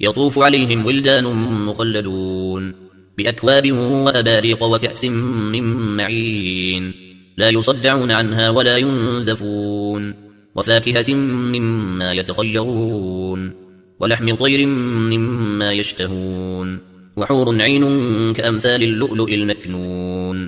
يطوف عليهم ولدان مخلدون بأكواب وأباريق وكأس من معين لا يصدعون عنها ولا ينزفون وفاكهة مما يتخيرون ولحم طير مما يشتهون وحور عين كأمثال اللؤلؤ المكنون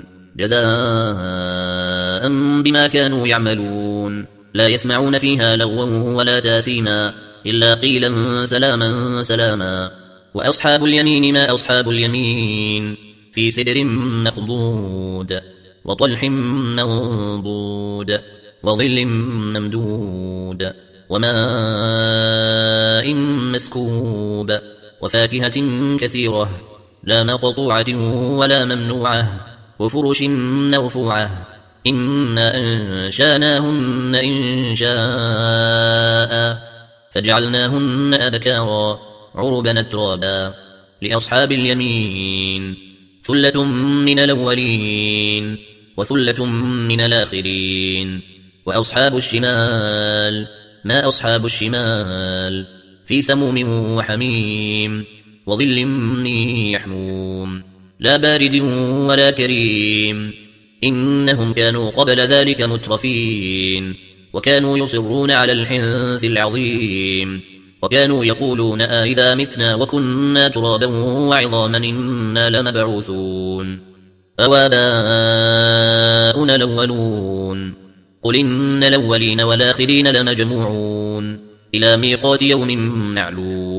جزاء بما كانوا يعملون لا يسمعون فيها لغوا ولا تاثيما إلا قيلا سلاما سلاما وأصحاب اليمين ما أصحاب اليمين في سدر مخضود وطلح منضود وظل ممدود وماء مسكوب وفاكهة كثيرة لا مقطوعة ولا ممنوعة وفرش مرفوعة إنا أنشاناهن إنشاء فجعلناهن أبكارا عربا أترابا لأصحاب اليمين ثلة من الأولين وثلة من الآخرين وأصحاب الشمال ما أصحاب الشمال في سموم وحميم وظل من يحموم لا بارد ولا كريم إنهم كانوا قبل ذلك مترفين وكانوا يصرون على الحنث العظيم وكانوا يقولون إذا متنا وكنا ترابا وعظاما إنا لمبعوثون أوآباؤنا الأولون قل إن الأولين والآخرين لمجموعون إلى ميقات يوم معلوم